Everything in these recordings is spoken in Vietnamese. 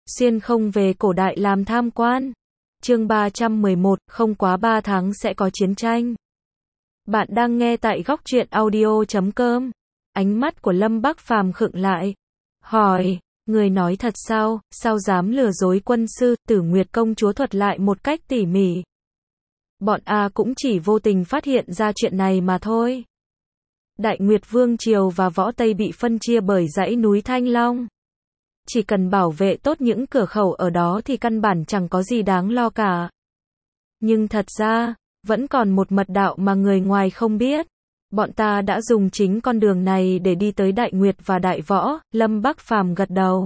xuyên không về cổ đại làm tham quan. Chương 311, không quá 3 tháng sẽ có chiến tranh. Bạn đang nghe tại Góc Truyện Audio.com. Ánh mắt của Lâm Bắc Phàm khựng lại. Hỏi, người nói thật sao dám lừa dối quân sư? Tử Nguyệt công chúa thuật lại một cách tỉ mỉ. Bọn A cũng chỉ vô tình phát hiện ra chuyện này mà thôi. Đại Nguyệt Vương Triều và Võ Tây bị phân chia bởi dãy núi Thanh Long. Chỉ cần bảo vệ tốt những cửa khẩu ở đó thì căn bản chẳng có gì đáng lo cả. Nhưng thật ra, vẫn còn một mật đạo mà người ngoài không biết. Bọn ta đã dùng chính con đường này để đi tới Đại Nguyệt và Đại Võ. Lâm Bắc Phàm gật đầu,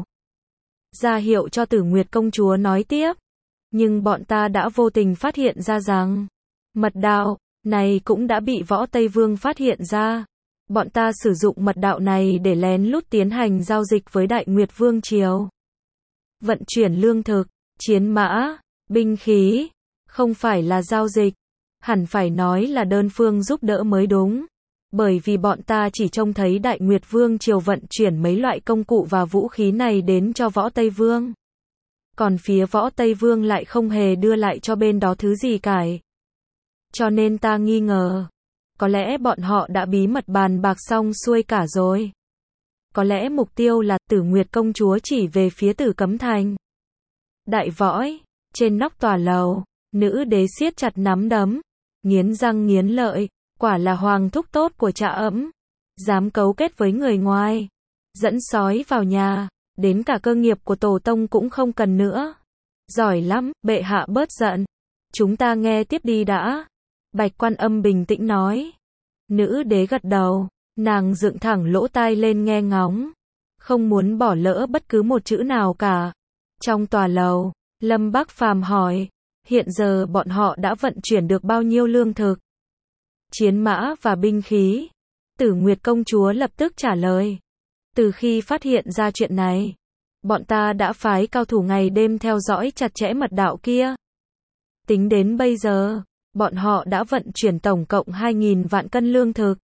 ra hiệu cho Tử Nguyệt công chúa nói tiếp. Nhưng bọn ta đã vô tình phát hiện ra rằng mật đạo này cũng đã bị Võ Tây Vương phát hiện ra. Bọn ta sử dụng mật đạo này để lén lút tiến hành giao dịch với Đại Nguyệt Vương Triều. Vận chuyển lương thực, chiến mã, binh khí. Không phải là giao dịch, hẳn phải nói là đơn phương giúp đỡ mới đúng. Bởi vì bọn ta chỉ trông thấy Đại Nguyệt Vương Triều vận chuyển mấy loại công cụ và vũ khí này đến cho Võ Tây Vương. Còn phía Võ Tây Vương lại không hề đưa lại cho bên đó thứ gì cả. Cho nên ta nghi ngờ, có lẽ bọn họ đã bí mật bàn bạc xong xuôi cả rồi. Có lẽ mục tiêu là Tử Nguyệt công chúa chỉ về phía Tử Cấm Thành. Đại Või, trên nóc tòa lầu, nữ đế siết chặt nắm đấm, nghiến răng nghiến lợi, quả là hoàng thúc tốt của Trạ Ẫm, dám cấu kết với người ngoài, dẫn sói vào nhà, đến cả cơ nghiệp của tổ tông cũng không cần nữa. Giỏi lắm, bệ hạ bớt giận, chúng ta nghe tiếp đi đã. Bạch Quan Âm bình tĩnh nói. Nữ đế gật đầu, nàng dựng thẳng lỗ tai lên nghe ngóng, không muốn bỏ lỡ bất cứ một chữ nào cả. Trong tòa lầu, Lâm Bắc Phàm hỏi, hiện giờ bọn họ đã vận chuyển được bao nhiêu lương thực, chiến mã và binh khí? Tử Nguyệt công chúa lập tức trả lời, từ khi phát hiện ra chuyện này, bọn ta đã phái cao thủ ngày đêm theo dõi chặt chẽ mật đạo kia. Tính đến bây giờ, bọn họ đã vận chuyển tổng cộng 2.000 vạn cân lương thực,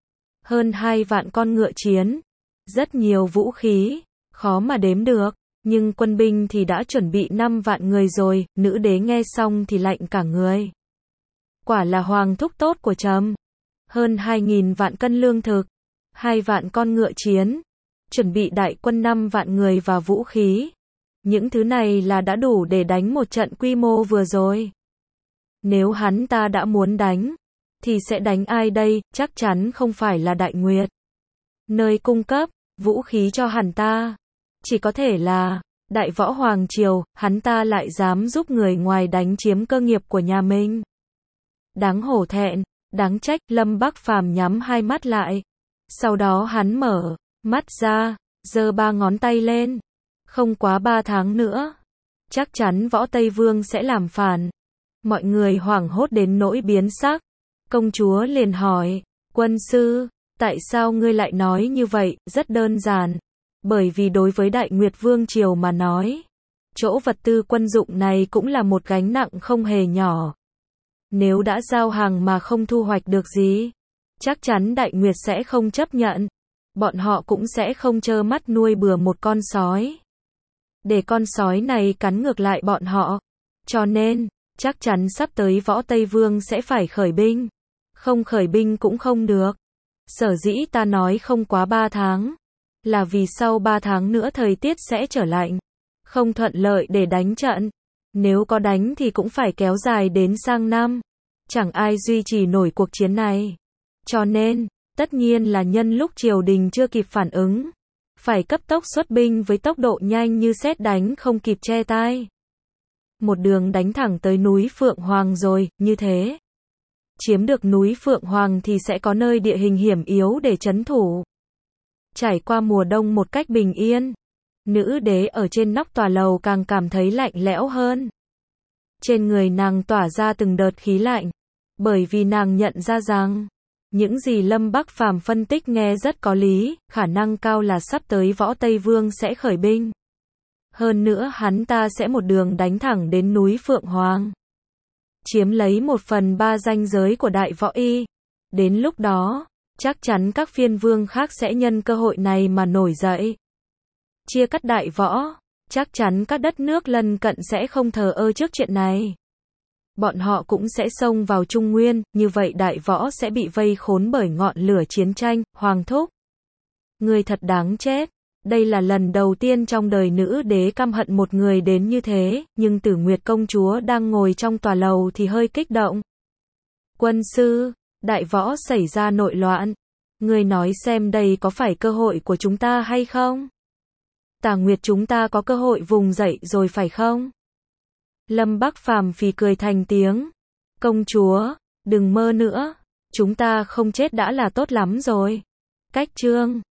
hơn 2 vạn con ngựa chiến, rất nhiều vũ khí, khó mà đếm được, nhưng quân binh thì đã chuẩn bị 5 vạn người rồi. Nữ đế nghe xong thì lạnh cả người. Quả là hoàng thúc tốt của trẫm, hơn 2.000 vạn cân lương thực, 2 vạn con ngựa chiến, chuẩn bị đại quân 5 vạn người và vũ khí. Những thứ này là đã đủ để đánh một trận quy mô vừa rồi. Nếu hắn ta đã muốn đánh, thì sẽ đánh ai đây? Chắc chắn không phải là Đại Nguyệt. Nơi cung cấp vũ khí cho hắn ta, chỉ có thể là Đại Võ Hoàng Triều. Hắn ta lại dám giúp người ngoài đánh chiếm cơ nghiệp của nhà mình. Đáng hổ thẹn, đáng trách. Lâm Bắc Phàm nhắm hai mắt lại. Sau đó hắn mở mắt ra, giơ 3 ngón tay lên. Không quá 3 tháng nữa, chắc chắn Võ Tây Vương sẽ làm phản. Mọi người hoảng hốt đến nỗi biến sắc. Công chúa liền hỏi, quân sư, tại sao ngươi lại nói như vậy? Rất đơn giản. Bởi vì đối với Đại Nguyệt Vương Triều mà nói, chỗ vật tư quân dụng này cũng là một gánh nặng không hề nhỏ. Nếu đã giao hàng mà không thu hoạch được gì, chắc chắn Đại Nguyệt sẽ không chấp nhận. Bọn họ cũng sẽ không trơ mắt nuôi bừa một con sói, để con sói này cắn ngược lại bọn họ. Cho nên, chắc chắn sắp tới Võ Tây Vương sẽ phải khởi binh. Không khởi binh cũng không được. Sở dĩ ta nói không quá 3 tháng, là vì sau 3 tháng nữa thời tiết sẽ trở lạnh, không thuận lợi để đánh trận. Nếu có đánh thì cũng phải kéo dài đến sang năm. Chẳng ai duy trì nổi cuộc chiến này. Cho nên, tất nhiên là nhân lúc triều đình chưa kịp phản ứng, phải cấp tốc xuất binh với tốc độ nhanh như sét đánh không kịp che tai. Một đường đánh thẳng tới núi Phượng Hoàng rồi. Như thế, chiếm được núi Phượng Hoàng thì sẽ có nơi địa hình hiểm yếu để trấn thủ. Trải qua mùa đông một cách bình yên. Nữ đế ở trên nóc tòa lầu càng cảm thấy lạnh lẽo hơn. Trên người nàng tỏa ra từng đợt khí lạnh. Bởi vì nàng nhận ra rằng, những gì Lâm Bắc Phàm phân tích nghe rất có lý. Khả năng cao là sắp tới Võ Tây Vương sẽ khởi binh. Hơn nữa hắn ta sẽ một đường đánh thẳng đến núi Phượng Hoàng, chiếm lấy 1/3 ranh giới của Đại Võ Y. Đến lúc đó, chắc chắn các phiên vương khác sẽ nhân cơ hội này mà nổi dậy, chia cắt Đại Võ. Chắc chắn các đất nước lân cận sẽ không thờ ơ trước chuyện này. Bọn họ cũng sẽ xông vào Trung Nguyên, như vậy đại võ sẽ bị vây khốn bởi ngọn lửa chiến tranh. Hoàng thúc, người thật đáng chết. Đây là lần đầu tiên trong đời nữ đế căm hận một người đến như thế, nhưng Tử Nguyệt công chúa đang ngồi trong tòa lầu thì hơi kích động. Quân sư, đại võ xảy ra nội loạn. Người nói xem đây có phải cơ hội của chúng ta hay không? Tà Nguyệt chúng ta có cơ hội vùng dậy rồi phải không? Lâm Bắc Phàm phì cười thành tiếng. Công chúa, đừng mơ nữa. Chúng ta không chết đã là tốt lắm rồi. Cách chương